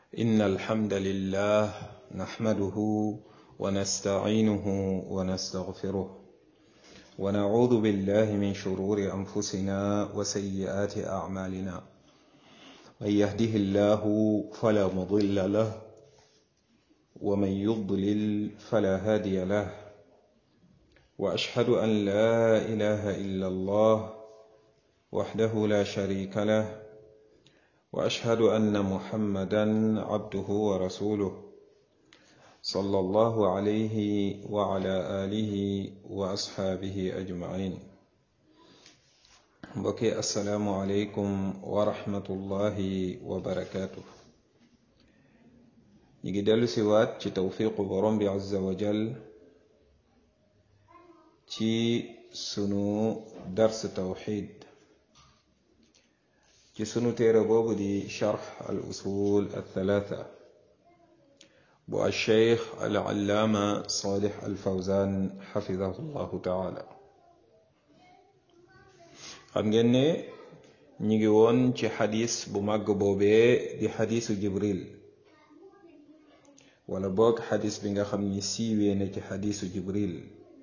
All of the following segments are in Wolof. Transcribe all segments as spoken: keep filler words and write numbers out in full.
إن الحمد لله نحمده ونستعينه ونستغفره ونعوذ بالله من شرور أنفسنا وسيئات أعمالنا من يهده الله فلا مضل له ومن يضلل فلا هادي له وأشهد أن لا إله إلا الله وحده لا شريك له وأشهد أن محمدا عبده ورسوله صلى الله عليه وعلى آله وأصحابه أجمعين بكي السلام عليكم ورحمة الله وبركاته نيجي دلو سوات تي توفيق برم عز وجل تي سنو درس توحيد ci sunu téere boobu di charx al usul al thalatha bu al cheikh al allaama salih al fawzan xafidahu llahu taala xam ngeen ne ñi ngi woon ci xadis bu màgg boobee di xadisu jibril wala boog xadis bi nga xam ni siiwee na ci xadisu jibril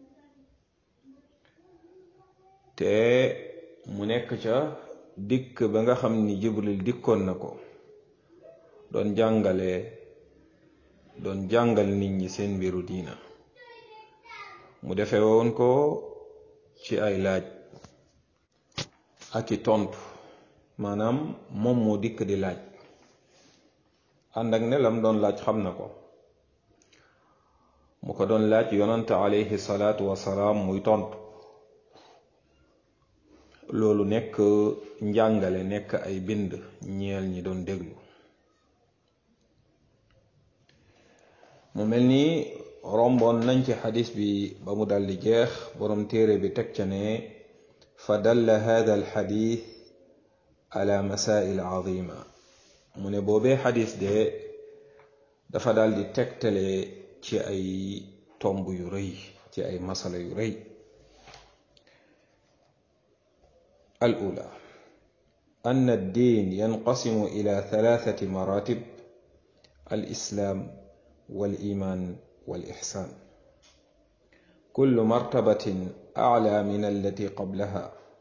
te mu nekk ca dikk ba nga xam ni jibril dikkoon na ko doon jàngale doon jàngal nit ñi seen mbiru diina mu defe woon ko ci ay laaj ak i tontu maanaam moom moo dikk di laaj ànd ak ne lam doon laaj xam na ko mu ko doon laaj yonante alayhi salaatu wasalaam muy tontu loolu nekk njàngale nekk ay bind ñeel ñi doon déglu mu mel ni romboon nañ ci xadis bi ba mu daldi jeex boroom téere bi teg ca ne fa dalla hada al xadis ala masail azima mu ne boobee xadis de dafa daldi tegtale ci ay tomb yu rëy ci ay masala yu rëy الأولى أن الدين ينقسم إلى ثلاثة مراتب الإسلام والإيمان والإحسان كل مرتبة أعلى من التي قبلها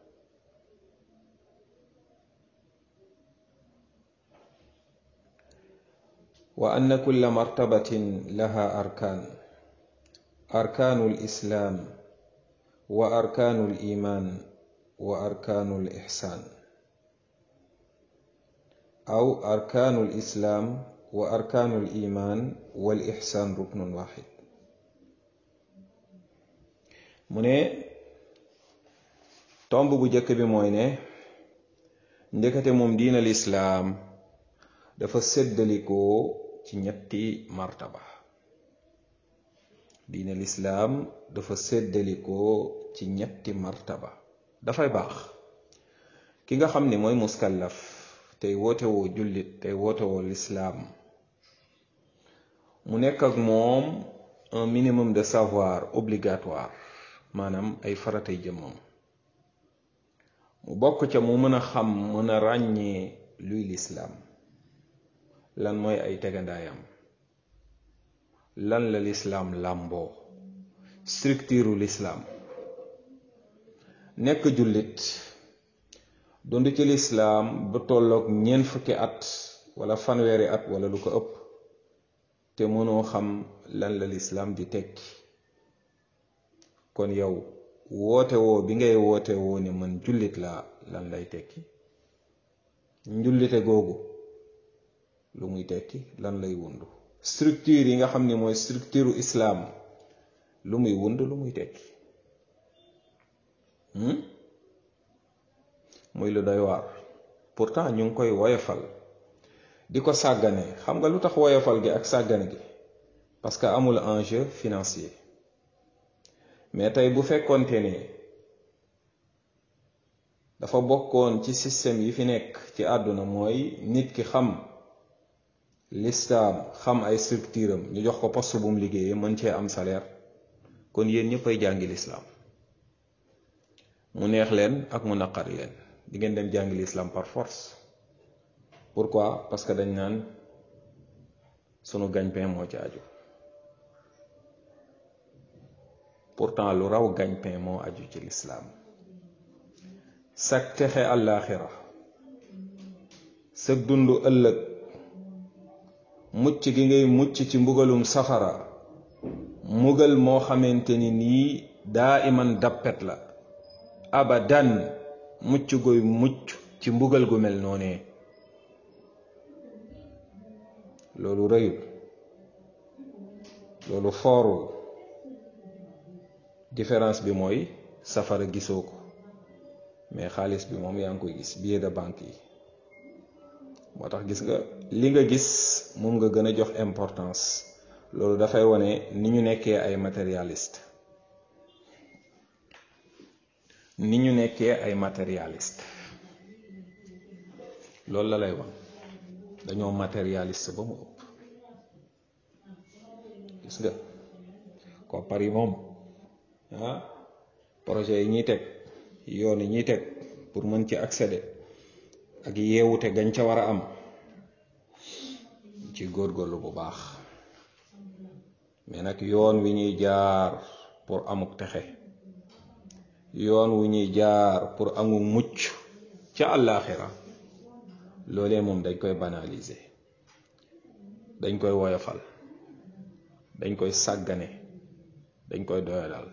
وأن كل مرتبة لها أركان أركان الإسلام وأركان الإيمان وأركان الإحسان أو أركان الإسلام وأركان الإيمان والإحسان ركن واحد mu ne tomb bu jëkk bi mooy ne ndekete moom diina lislaam dafa séddalikoo ci ñetti martaba diina lislaam dafa séddalikoo ci ñetti martaba dafay baax ki nga xam ni mooy muskallaf tey woote woo jullit tey woote woo lislaam mu nekk ak moom un minimum de savoir obligatoire maanaam ay faratay jëmmam mu bokk ca mu mën a xam mën a ràññee luy lislaam lan mooy ay tegandaayam lan la lislaam làmboo structure lislaam nekk jullit dund ci lislaam ba tolloog ñeent fukki at wala fanweeri at wala lu ko ëpp te mënoo xam lan la lislaam di tekki kon yow woote woo bi ngay woote woo ne man jullit laa lan lay tekki njullite googu lu muy tekki lan lay wundu structure yi nga xam ni mooy structure islaam lu muy wund lu muy tekki muy lu doy waar pourtant ñu ngi koy woyofal di ko sàggane xam nga lu tax woyofal gi ak sàggane gi parce que amul enjeu financier mais tey bu fekkoonte ne dafa bokkoon ci système yi fi nekk ci àdduna mooy nit ki xam lislaam xam ay structure am ñu jox ko poste bu mu liggéeyee mën cee am salaire kon yéen ñëpp ay jàngi lislaam mu neex leen ak mu naqari leen di ngeen dem jàngi lislaam par force pourquoi parce que dañ naan sunu gagne-pain moo ci aju. pourtant lu raw gagne-pain moo aju ci lislaam. sag texe àllaaxira, sag dundu ëllëg, mucc gi ngay mucc ci mbugalum safara, mbugal moo xamante ni nii daa iman dappet la, abadan mucc goy mucc ci mbugal gu mel noonee. loolu rëyul, loolu foorul. différence bi mooy safara gisoo ko, mais xaalis bi moom yaa ngi koy gis, billet de banque yi. moo tax gis nga li nga gis moom nga gën a jox importance. loolu dafay wane ni ñu nekkee ay matérialiste ni ñu nekkee ay matérialiste loolu la lay wan. dañoo matérialiste ba mu ëpp. gis nga koppar yi moom ah projet yi ñuy teg, yoon yi ñuy teg pour mën ci accéder ak yeewute gañ ca war a am ci góorgóorlu bu baax. mais nag yoon wi ñuy jaar pour amuk texe, yoon wi ñuy jaar pour amuk mucc ca àllaaxira, loolee moom dañ koy banaliser, dañ koy woyofal, dañ koy sàggane, dañ koy doyadal.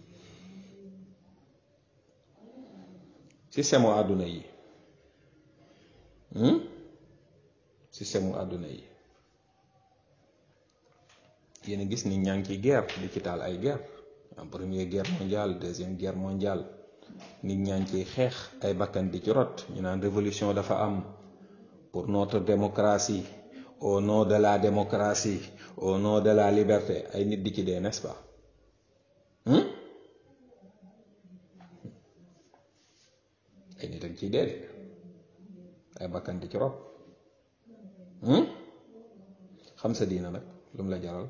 système u àdduna yi système u àdduna yi yéen a gis ni ñaa ngi ci guerre, di ci taal ay guerre. en première guerre mondiale, deuxième guerre mondiale, nit ñaa ngi ciy xeex, ay bakkan di ci rot. ñu naan révolution dafa am pour notre démocratie, au nom de la démocratie, au nom de la liberté. ay nit di ci dee, n'est-ce pas? ay nit ak ciy dee de, ay bakkan di ci rot. xam sa diina nag lu mu la jaral?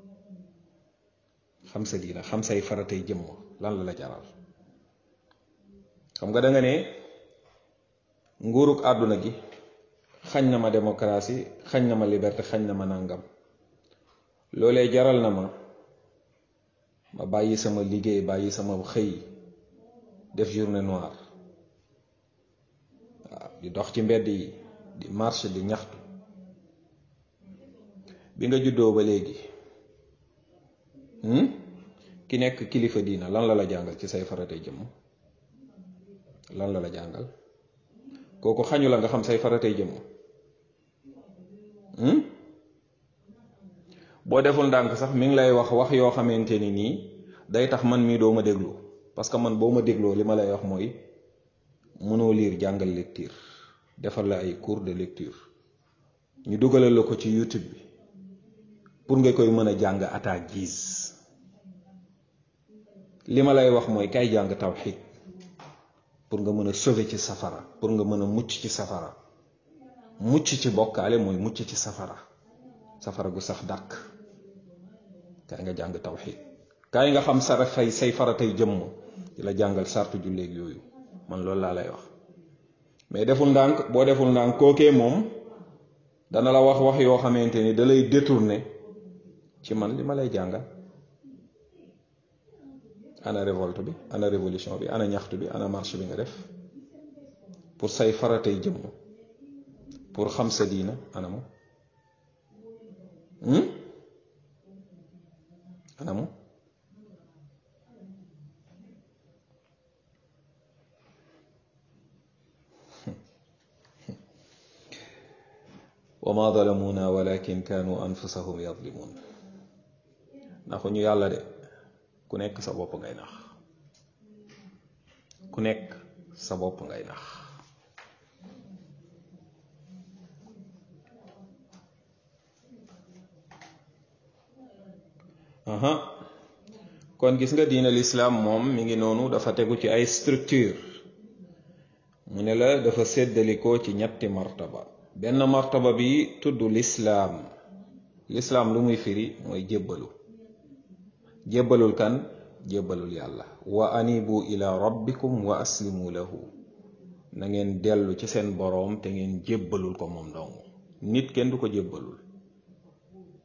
xam sa diina, xam say faratay jëmm lan la la jaral? xam nga da nga ne nguurug àdduna gi xañ na ma démocratie, xañ na ma liberté, xañ na ma nàngam. loolee jaral na ma ma bàyyi sama liggéey, bàyyi sama xëy, def journée noire, waaw di dox ci mbedd yi, di marche, di ñaxtu. bi nga juddoo ba léegi ki nekk kilifa diina lan la la jàngal ci say faratay jëmm? lan la la jàngal? kooku xañu la nga xam say faratay jëmm? boo deful ndànk sax mi ngi lay wax wax yoo xamante ni nii day tax man mii doo ma déglu. parce que man boo ma dégloo li ma lay wax mooy mënoo lire jàngal lecture, defal la ay cours de lecture, ñu dugalal la ko ci YouTube bi pour nga koy mën a jàng à ta guise. li ma lay wax mooy kay jàng tawhid pour nga mën a sauver ci safara, pour nga mën a mucc ci safara. mucc ci bokkaale mooy mucc ci safara, safara gu sax dàkk. kay nga jàng tawhid, kay nga xam sara fay say faratay jëmm, di la jàngal sartu julleeg yooyu. man loolu laa lay wax. mais deful ndànk, boo deful ndànk kookee moom dana la wax wax yoo xamante ni da lay détourner ci man li ma lay jàngal. ana révolte bi, ana révolution bi, ana ñaxtu bi, ana marche bi nga def pour say faratay jëmm, pour xam sa diina, anamu anamu wa ma zalamuna walakin kanu anfusahum yadlimun. naxuñu yàlla de, ku nekk sa bopp ngay nax, ku nekk sa bopp ngay nax. aha kon gis nga diina lislaam moom mi ngi noonu, dafa tegu ci ay structure. mu ne la dafa séddalikoo ci ñetti martaba. benn martaba bi tudd lislaam. lislaam lu muy firi mooy jébbalu. jébbalul kan? jébbalul yàlla. wa anibu ila rabbikum wa aslimu lahu. na ngeen dellu ci seen boroom te ngeen jébbalul ko moom dong. nit kenn du ko jébbalul.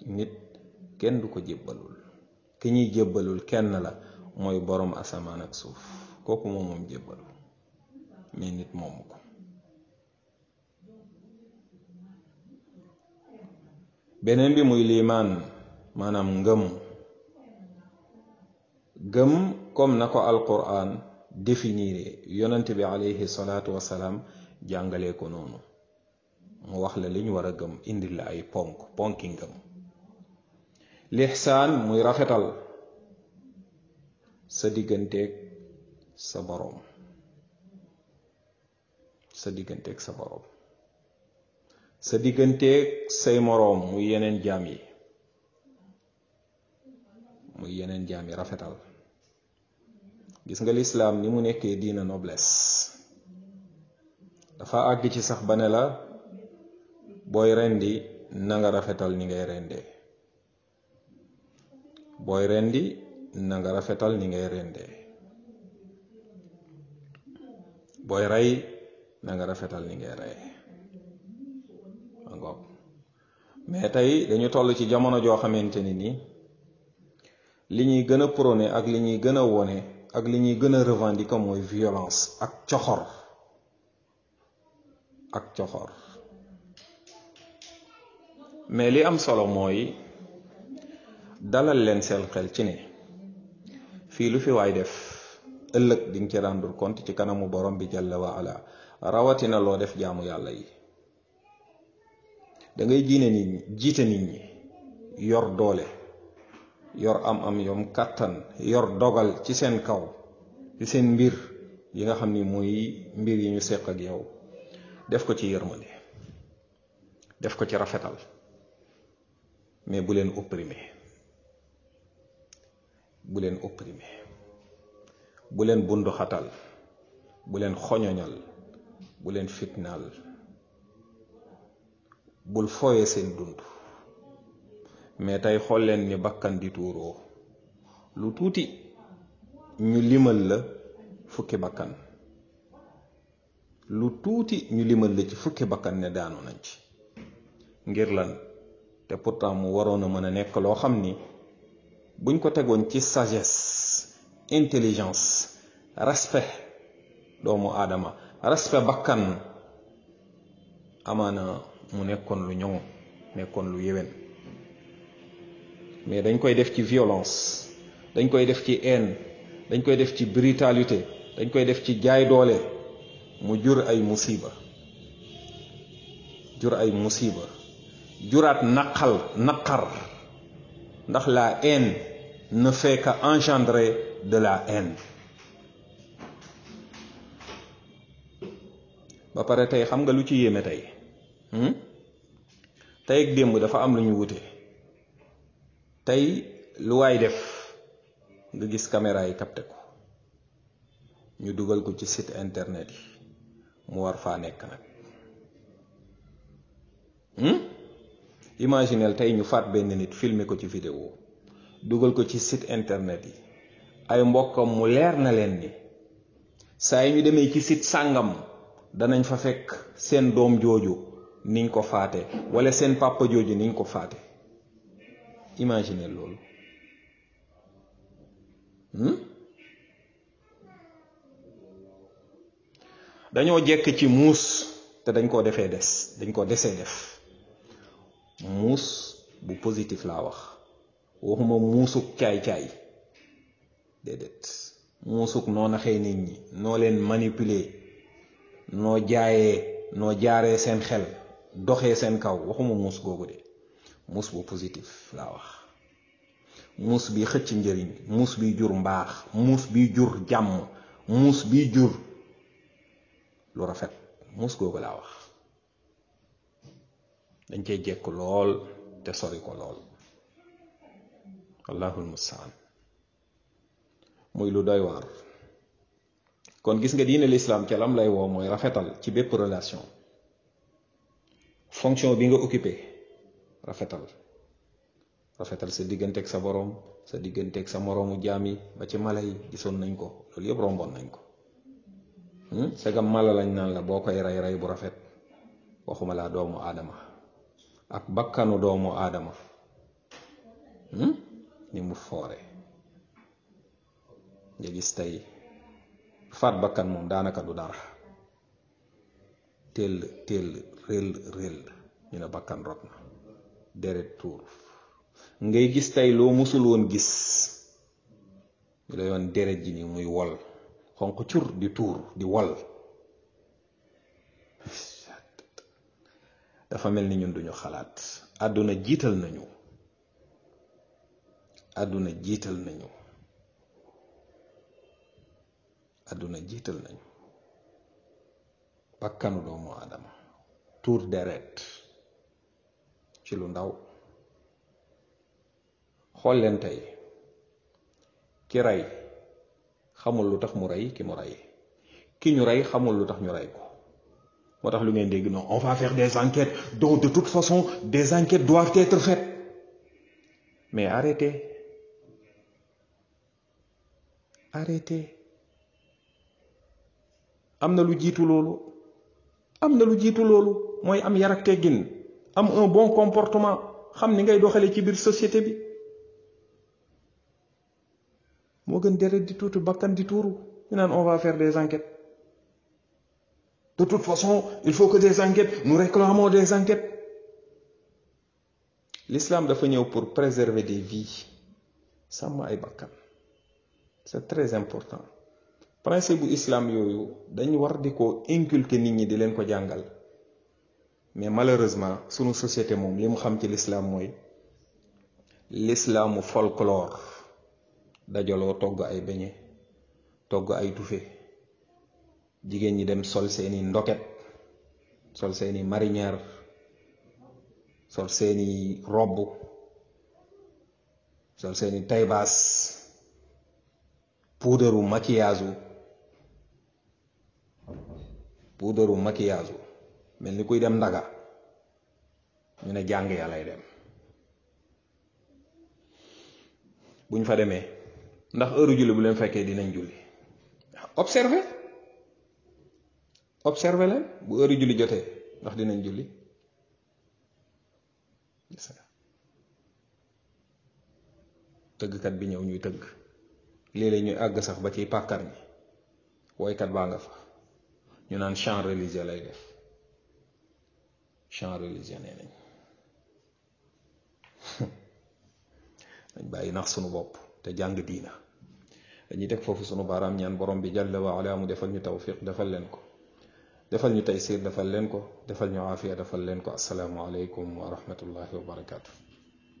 nit kenn du ko jébbalul ki ñuy jébbalul kenn la mooy borom asamaan ak suuf kooku moom moom jébbalu mais nit moomu ko. beneen bi muy liimaan maanaam ngëm gëm comme na ko alquran définir yonent bi alayhi salaatu wasalaam jàngalee ko noonu mu wax la liñ war a gëm indil la ay ponk ponki ngëm. lixsaan muy rafetal sa digganteeg sa boroom sa digganteeg sa boroom sa digganteeg say moroom muy yeneen jaam yi muy yeneen jaam yi rafetal. gis nga lislaam ni mu nekkee diina noblesse dafa àgg ci sax ba ne la booy rendi na nga rafetal ni ngay rendee booy rendi na nga rafetal ni ngay rendee booy rey na nga rafetal ni ngay rey ngoog. mais tey dañu toll ci jamono joo xamante ni nii li ñuy gën a prôné ak li ñuy gën a wone ak li ñuy gën a revendiquer mooy violence ak coxor ak coxor. mais li am solo mooy dalal leen seen xel ci ne fii lu fi waay def ëllëg di nga ci rendre compte ci kanamu borom bi jalla wa ala rawatina loo def jaamu yàlla yi. da ngay jiine nit ñi jiite nit ñi yor doole yor am am yom kàttan yor dogal ci seen kaw ci seen mbir yi nga xam ni mooy mbir yi ñu seq ak yow def ko ci yërmande def ko ci rafetal mais bu leen opprimer bu leen opprimer bu leen bundu xatal bu leen xoñoñal bu leen fitnaal bul fooye seen dund. mais tey xool leen ni bakkan di tuuroo lu tuuti ñu limal la fukki bakkan lu tuuti ñu limal la ci fukki bakkan ne daanu nañ ci ngir lan te pourtant mu waroon a mën a nekk loo xam ni buñ ko tegoon ci sagesse intelligence respect doomu aadama respect bakkan amaana mu nekkoon lu ñoŋ nekkoon lu yéwén. mais dañ koy def ci violence dañ koy def ci haine dañ koy def ci brutalité dañ koy def ci jaay doole mu jur ay musiba jur ay musiba juraat naqal naqar ndax la haine ne fait qu'engendrer de la haine. ba pare tey xam nga lu ci yéeme tey tey ak démb dafa am lu ñu wute. tey lu waay def nga gis caméra yi capté ko ñu dugal ko ci site internet yi mu war faa nekk nag. imaginel tey ñu faat benn nit filmer ko ci vidéo dugal ko ci site internet yi ay mbokkam mu leer na leen ni saa yi ñu demee ci site sàngam danañ fa fekk seen doom jooju niñ ko faate wala seen papa jooju niñ ko faate. imaginez loolu dañoo jekk ci muus te dañ koo defee des dañ koo desee def muus bu positif laa wax waxuma muusuk caay-caay déedéet muusuk noo naxee nit ñi noo leen manipuler noo jaayee noo jaaree seen xel doxee seen kaw waxuma muus googu de muus bu positif laa wax muus bi xëcc njëriñ muus bi jur mbaax muus bi jur jàmm muus bi jur lu rafet muus googu laa wax dañ cey jekk lool te sori ko lool wallahul mustaan muy lu doy waar. kon gis nga diine l'islam ca lam lay woo mooy rafetal ci bépp relation fonction bi nga occupé rafetal rafetal sa digganteeg sa boroom sa digganteeg sa moroomu jaam yi ba ci mala yi gisoon nañ ko loolu yëpp romboon nañ ko segam mala lañ naan la boo koy rey rey bu rafet waxuma laa doomu aadama ak bakkanu doomu aadama ni mu foore nga gis tey faat bakkan moom daanaka du dara teel teel réel réel ñu ne bakkan rot na deret tuur ngay gis tey loo musul woon gis ñu la yoon deret ji ni muy wol xonq cur di tuur di wol dafa mel ni ñun duñu xalaat àdduna jiital nañu àdduna jiital nañu àdduna jiital nañu bakkanu doomu aadama tuur deret ci lu ndaw xool leen tey ki rey xamul lu tax mu rey ki mu rey ki ñu rey xamul lu tax ñu rey ko moo tax lu ngeen dégg non on va faire des enquêtes donc de toute façon des enquêtes doivent être faites mais arrêtez arrêtez am na lu jiitu loolu am na lu jiitu loolu mooy am yar ak teggin am un bon comportement xam ni ngay doxale ci biir société bi moo gën deret di tuuti bakkan di tuuru ñu naan on va faire des enquêtes de toute façon il faut que des enquêtes nous réclamons des enquêtes l'islam dafa ñëw pour préserver des vies sàmm ay bakkan c'est très important principe bu islam yooyu dañ war di ko inculquer nit ñi di leen ko jàngal mais malheureusement sunu société moom li mu xam ci l'islam mooy l'islamu folklore dajaloo togg ay beñe togg ay tufe jigéen ñi dem sol seeni ndoket sol seeni marinière sol seeni robb sol seeni taybaas puudaru maquillage puudaru maquillage mel ni kuy dem ndaga ñu ne jàng ya lay dem buñ fa demee ndax heure julli bu leen fekkee dinañ julli observé observé leen bu heure julli jotee ndax dinañ julli tëggkat bi ñëw ñuy tëgg léeg-léeg ñuy àgg sax ba ci pàkkar ñi woykat baa nga fa ñu naan chant religieux lay def chant religieux nee nañ dañ bàyyi nax sunu bopp te jàng diina dañuy teg foofu sunu baaraam ñaan borom bi jalla wa ala mu defal ñu tawfiq defal leen ko defal ñu taysir defal leen ko defal ñu aafiya defal leen ko assalaamu aleykum wa rahmatullahi wa barakaatu